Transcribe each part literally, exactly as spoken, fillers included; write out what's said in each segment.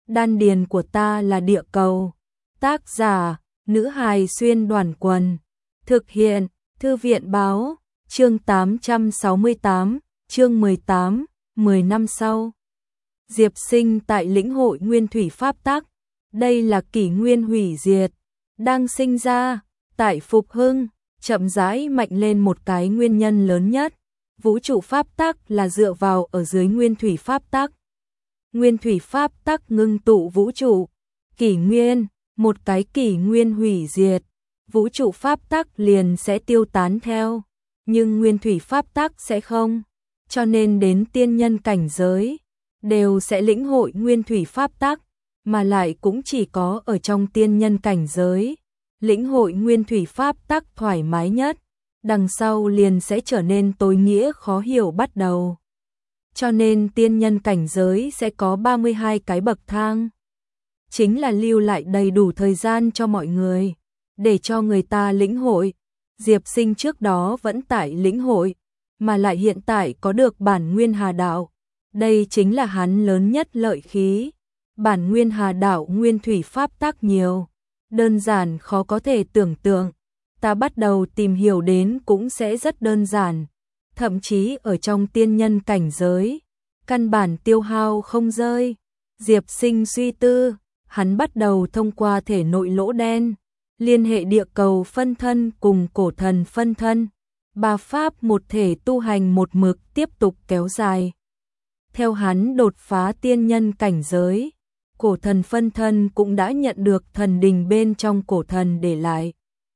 Đan điền của ta là địa cầu. Tác giả, nữ hài xuyên đoàn quần. Thực hiện, Thư viện báo, chương tám trăm sáu mươi tám, chương mười tám, mười năm sau. Diệp Sinh tại lĩnh hội nguyên thủy pháp tắc. Đây là kỷ nguyên hủy diệt. Đang sinh ra, tại Phục Hưng, chậm rãi mạnh lên một cái nguyên nhân lớn nhất. Vũ trụ pháp tắc là dựa vào ở dưới nguyên thủy pháp tắc. Nguyên thủy pháp tắc ngưng tụ vũ trụ. Kỷ nguyên, một cái kỷ nguyên hủy diệt. Vũ trụ pháp tắc liền sẽ tiêu tán theo. Nhưng nguyên thủy pháp tắc sẽ không. Cho nên đến tiên nhân cảnh giới, đều sẽ lĩnh hội nguyên thủy pháp tắc. Mà lại cũng chỉ có ở trong tiên nhân cảnh giới. Lĩnh hội nguyên thủy pháp tắc thoải mái nhất. Đằng sau liền sẽ trở nên tối nghĩa khó hiểu bắt đầu. Cho nên tiên nhân cảnh giới sẽ có ba mươi hai cái bậc thang. Chính là lưu lại đầy đủ thời gian cho mọi người, để cho người ta lĩnh hội. Diệp Sinh trước đó vẫn tại lĩnh hội, mà lại hiện tại có được bản nguyên hà đạo. Đây chính là hắn lớn nhất lợi khí. Bản nguyên hà đạo nguyên thủy pháp tắc nhiều, đơn giản khó có thể tưởng tượng. Ta bắt đầu tìm hiểu đến cũng sẽ rất đơn giản. Thậm chí ở trong tiên nhân cảnh giới, căn bản tiêu hao không rơi. Diệp Sinh suy tư, hắn bắt đầu thông qua thể nội lỗ đen, liên hệ địa cầu phân thân cùng cổ thần phân thân. Ba pháp một thể tu hành một mực tiếp tục kéo dài. Theo hắn đột phá tiên nhân cảnh giới, cổ thần phân thân cũng đã nhận được thần đình bên trong cổ thần để lại.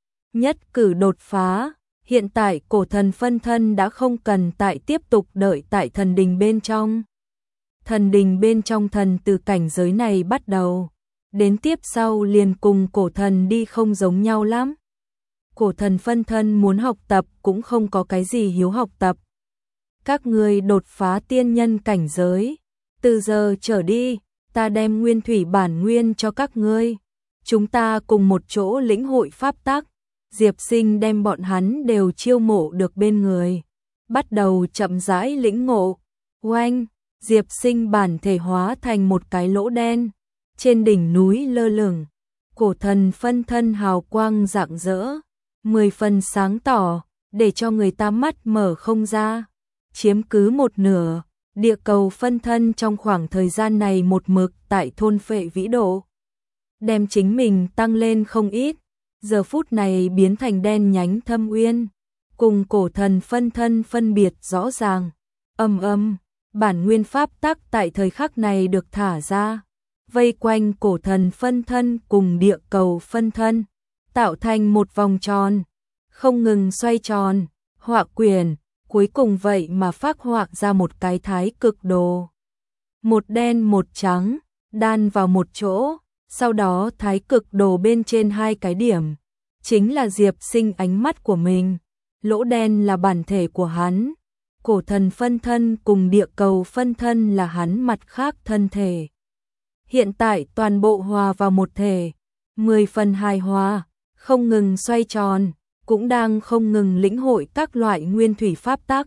Nhất cử đột phá, hiện tại cổ thần phân thân đã không cần tại tiếp tục đợi tại thần đình bên trong. Thần đình bên trong thần từ cảnh giới này bắt đầu, đến tiếp sau liền cùng cổ thần đi không giống nhau lắm. Cổ thần phân thân muốn học tập cũng không có cái gì hiếu học tập. Các ngươi đột phá tiên nhân cảnh giới, từ giờ trở đi, ta đem nguyên thủy bản nguyên cho các ngươi. Chúng ta cùng một chỗ lĩnh hội pháp tắc. Diệp Sinh đem bọn hắn đều chiêu mộ được bên người, bắt đầu chậm rãi lĩnh ngộ. Oanh, Diệp Sinh bản thể hóa thành một cái lỗ đen, trên đỉnh núi lơ lửng, cổ thần phân thân hào quang rạng rỡ, mười phần sáng tỏ, để cho người ta mắt mở không ra. Chiếm cứ một nửa, địa cầu phân thân trong khoảng thời gian này một mực tại thôn phệ vĩ độ, đem chính mình tăng lên không ít. Giờ phút này biến thành đen nhánh thâm uyên, cùng cổ thần phân thân phân biệt rõ ràng. Âm âm, bản nguyên pháp tắc tại thời khắc này được thả ra, vây quanh cổ thần phân thân cùng địa cầu phân thân, tạo thành một vòng tròn, không ngừng xoay tròn, họa quyển, cuối cùng vậy mà phác họa ra một cái thái cực đồ. Một đen một trắng, đan vào một chỗ. Sau đó thái cực đồ bên trên hai cái điểm, chính là Diệp Sinh ánh mắt của mình. Lỗ đen là bản thể của hắn. Cổ thần phân thân cùng địa cầu phân thân là hắn mặt khác thân thể. Hiện tại toàn bộ hòa vào một thể, mười phần hài hòa, không ngừng xoay tròn, cũng đang không ngừng lĩnh hội các loại nguyên thủy pháp tắc.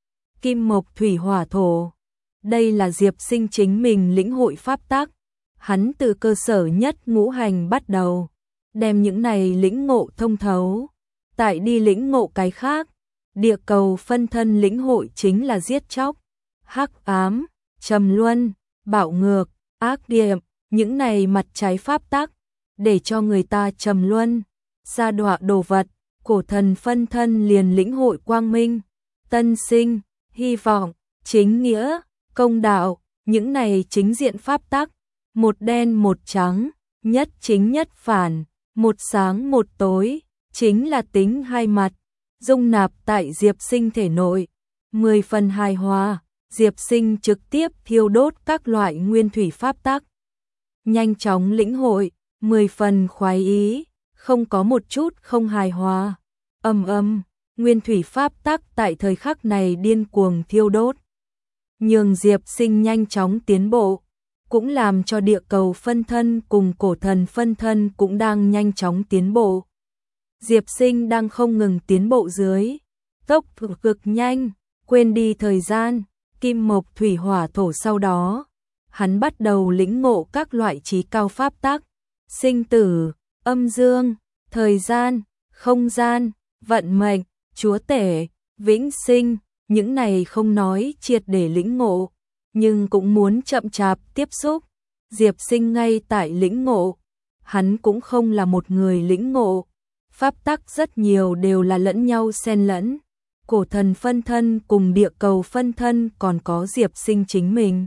Kim mộc thủy hỏa thổ. Đây là Diệp Sinh chính mình lĩnh hội pháp tắc. Hắn từ cơ sở nhất ngũ hành bắt đầu, đem những này lĩnh ngộ thông thấu, tại đi lĩnh ngộ cái khác. Địa cầu phân thân lĩnh hội chính là giết chóc, hắc ám, trầm luân, bạo ngược, ác điệp, những này mặt trái pháp tắc, để cho người ta trầm luân, sa đọa đồ vật. Cổ thần phân thân liền lĩnh hội quang minh, tân sinh, hy vọng, chính nghĩa, công đạo, những này chính diện pháp tắc. Một đen một trắng, nhất chính nhất phản, một sáng một tối, chính là tính hai mặt, dung nạp tại Diệp Sinh thể nội, mười phần hài hòa. Diệp Sinh trực tiếp thiêu đốt các loại nguyên thủy pháp tắc, nhanh chóng lĩnh hội, mười phần khoái ý, không có một chút không hài hòa. Âm âm, nguyên thủy pháp tắc tại thời khắc này điên cuồng thiêu đốt, nhường Diệp Sinh nhanh chóng tiến bộ, cũng làm cho địa cầu phân thân cùng cổ thần phân thân cũng đang nhanh chóng tiến bộ. Diệp Sinh đang không ngừng tiến bộ dưới tốc độ cực nhanh, quên đi thời gian. Kim mộc thủy hỏa thổ sau đó hắn bắt đầu lĩnh ngộ các loại trí cao pháp tắc, sinh tử, âm dương, thời gian, không gian, vận mệnh, chúa tể, vĩnh sinh, những này không nói triệt để lĩnh ngộ, nhưng cũng muốn chậm chạp tiếp xúc. Diệp Sinh ngay tại lĩnh ngộ, hắn cũng không là một người lĩnh ngộ, pháp tắc rất nhiều đều là lẫn nhau xen lẫn, cổ thần phân thân cùng địa cầu phân thân còn có Diệp Sinh chính mình,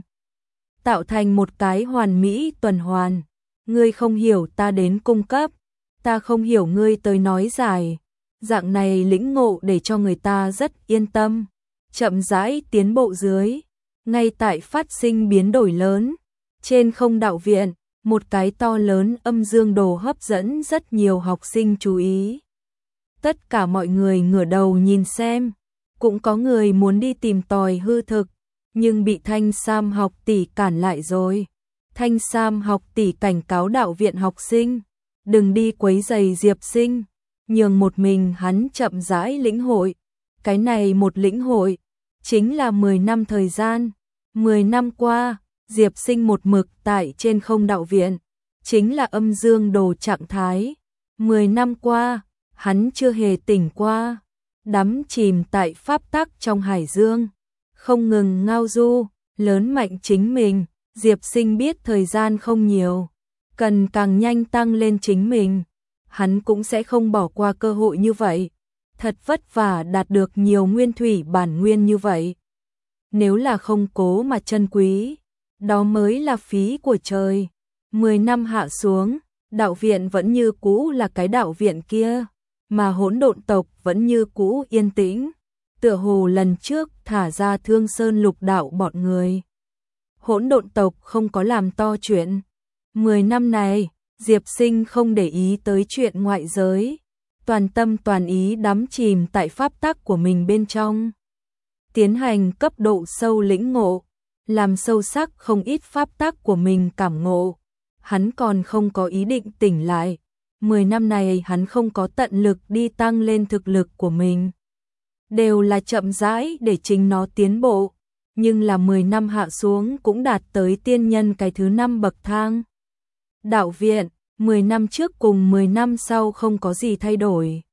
tạo thành một cái hoàn mỹ tuần hoàn. Ngươi không hiểu ta đến cung cấp, ta không hiểu ngươi tới nói giải. Dạng này lĩnh ngộ để cho người ta rất yên tâm, chậm rãi tiến bộ dưới, ngay tại phát sinh biến đổi lớn. Trên không đạo viện, một cái to lớn âm dương đồ hấp dẫn rất nhiều học sinh chú ý. Tất cả mọi người ngửa đầu nhìn xem, cũng có người muốn đi tìm tòi hư thực, nhưng bị Thanh Sam học tỷ cản lại rồi. Thanh Sam học tỷ cảnh cáo đạo viện học sinh, đừng đi quấy rầy Diệp Sinh, nhường một mình hắn chậm rãi lĩnh hội. Cái này một lĩnh hội, chính là mười năm thời gian. mười năm qua, Diệp Sinh một mực tại trên không đạo viện, chính là âm dương đồ trạng thái. mười năm qua, hắn chưa hề tỉnh qua, đắm chìm tại pháp tắc trong hải dương, không ngừng ngao du, lớn mạnh chính mình. Diệp Sinh biết thời gian không nhiều, cần càng nhanh tăng lên chính mình, hắn cũng sẽ không bỏ qua cơ hội như vậy. Thật vất vả đạt được nhiều nguyên thủy bản nguyên như vậy, nếu là không cố mà trân quý, đó mới là phí của trời. Mười năm hạ xuống, đạo viện vẫn như cũ là cái đạo viện kia, mà hỗn độn tộc vẫn như cũ yên tĩnh, tựa hồ lần trước thả ra Thương Sơn lục đạo bọn người. Hỗn độn tộc không có làm to chuyện. Mười năm này, Diệp Sinh không để ý tới chuyện ngoại giới, toàn tâm toàn ý đắm chìm tại pháp tắc của mình bên trong, tiến hành cấp độ sâu lĩnh ngộ, làm sâu sắc không ít pháp tắc của mình cảm ngộ. Hắn còn không có ý định tỉnh lại. Mười năm này hắn không có tận lực đi tăng lên thực lực của mình, đều là chậm rãi để chính nó tiến bộ. Nhưng là mười năm hạ xuống cũng đạt tới tiên nhân cái thứ năm bậc thang. Đạo viện, mười năm trước cùng mười năm sau không có gì thay đổi.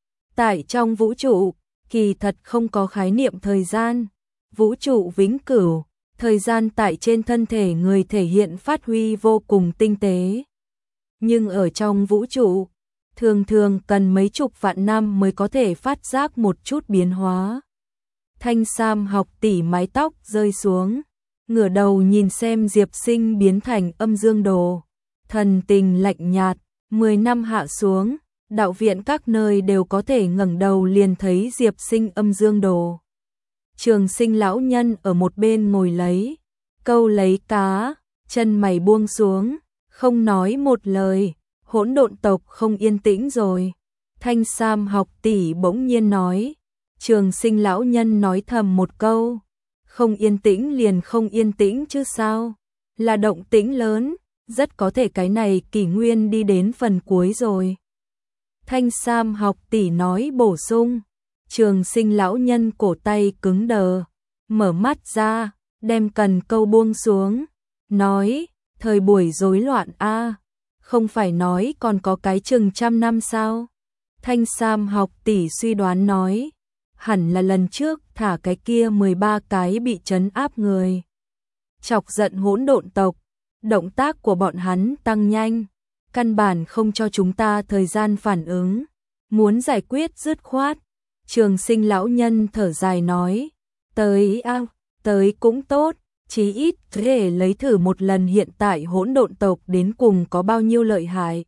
Tại trong vũ trụ, kỳ thật không có khái niệm thời gian. Vũ trụ vĩnh cửu, thời gian tại trên thân thể người thể hiện phát huy vô cùng tinh tế. Nhưng ở trong vũ trụ, thường thường cần mấy chục vạn năm mới có thể phát giác một chút biến hóa. Thanh Sam học tỷ mái tóc rơi xuống, ngửa đầu nhìn xem Diệp Sinh biến thành âm dương đồ, thần tình lạnh nhạt. Mười năm hạ xuống, đạo viện các nơi đều có thể ngẩng đầu liền thấy Diệp Sinh âm dương đồ. Trường Sinh lão nhân ở một bên ngồi lấy, câu lấy cá, chân mày buông xuống, không nói một lời. Hỗn độn tộc không yên tĩnh rồi. Thanh Sam học tỷ bỗng nhiên nói. Trường Sinh lão nhân nói thầm một câu, không yên tĩnh liền không yên tĩnh chứ sao, là động tĩnh lớn, rất có thể cái này kỷ nguyên đi đến phần cuối rồi. Thanh Sam học tỷ nói bổ sung. Trường Sinh lão nhân cổ tay cứng đờ, mở mắt ra, đem cần câu buông xuống, nói, thời buổi rối loạn a, không phải nói còn có cái chừng trăm năm sao? Thanh Sam học tỷ suy đoán nói, hẳn là lần trước thả cái kia mười ba cái bị trấn áp người, chọc giận hỗn độn tộc, động tác của bọn hắn tăng nhanh, căn bản không cho chúng ta thời gian phản ứng, muốn giải quyết dứt khoát. Trường Sinh lão nhân thở dài nói, tới a, à, tới cũng tốt, chí ít để lấy thử một lần hiện tại hỗn độn tộc đến cùng có bao nhiêu lợi hại.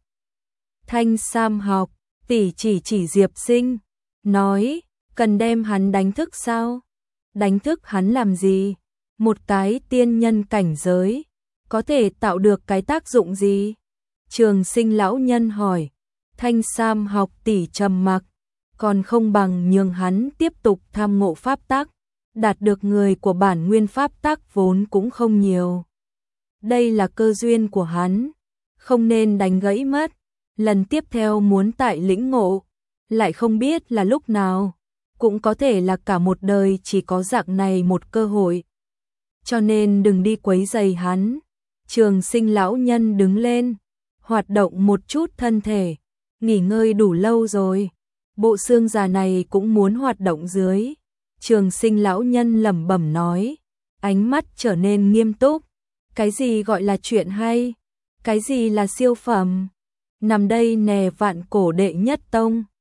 Thanh Sam học tỷ chỉ chỉ Diệp Sinh, nói, cần đem hắn đánh thức sao? Đánh thức hắn làm gì? Một cái tiên nhân cảnh giới, có thể tạo được cái tác dụng gì? Trường Sinh lão nhân hỏi. Thanh Sam học tỷ trầm mặc, còn không bằng nhường hắn tiếp tục tham ngộ pháp tắc, đạt được người của bản nguyên pháp tắc vốn cũng không nhiều. Đây là cơ duyên của hắn, không nên đánh gãy mất. Lần tiếp theo muốn tại lĩnh ngộ, lại không biết là lúc nào, cũng có thể là cả một đời chỉ có dạng này một cơ hội. cho nên đừng đi quấy rầy hắn. Trường Sinh lão nhân đứng lên, hoạt động một chút thân thể, nghỉ ngơi đủ lâu rồi, bộ xương già này cũng muốn hoạt động dưới. Trường Sinh lão nhân lẩm bẩm nói, ánh mắt trở nên nghiêm túc. Cái gì gọi là chuyện hay? Cái gì là siêu phẩm? Nằm đây nè vạn cổ đệ nhất tông.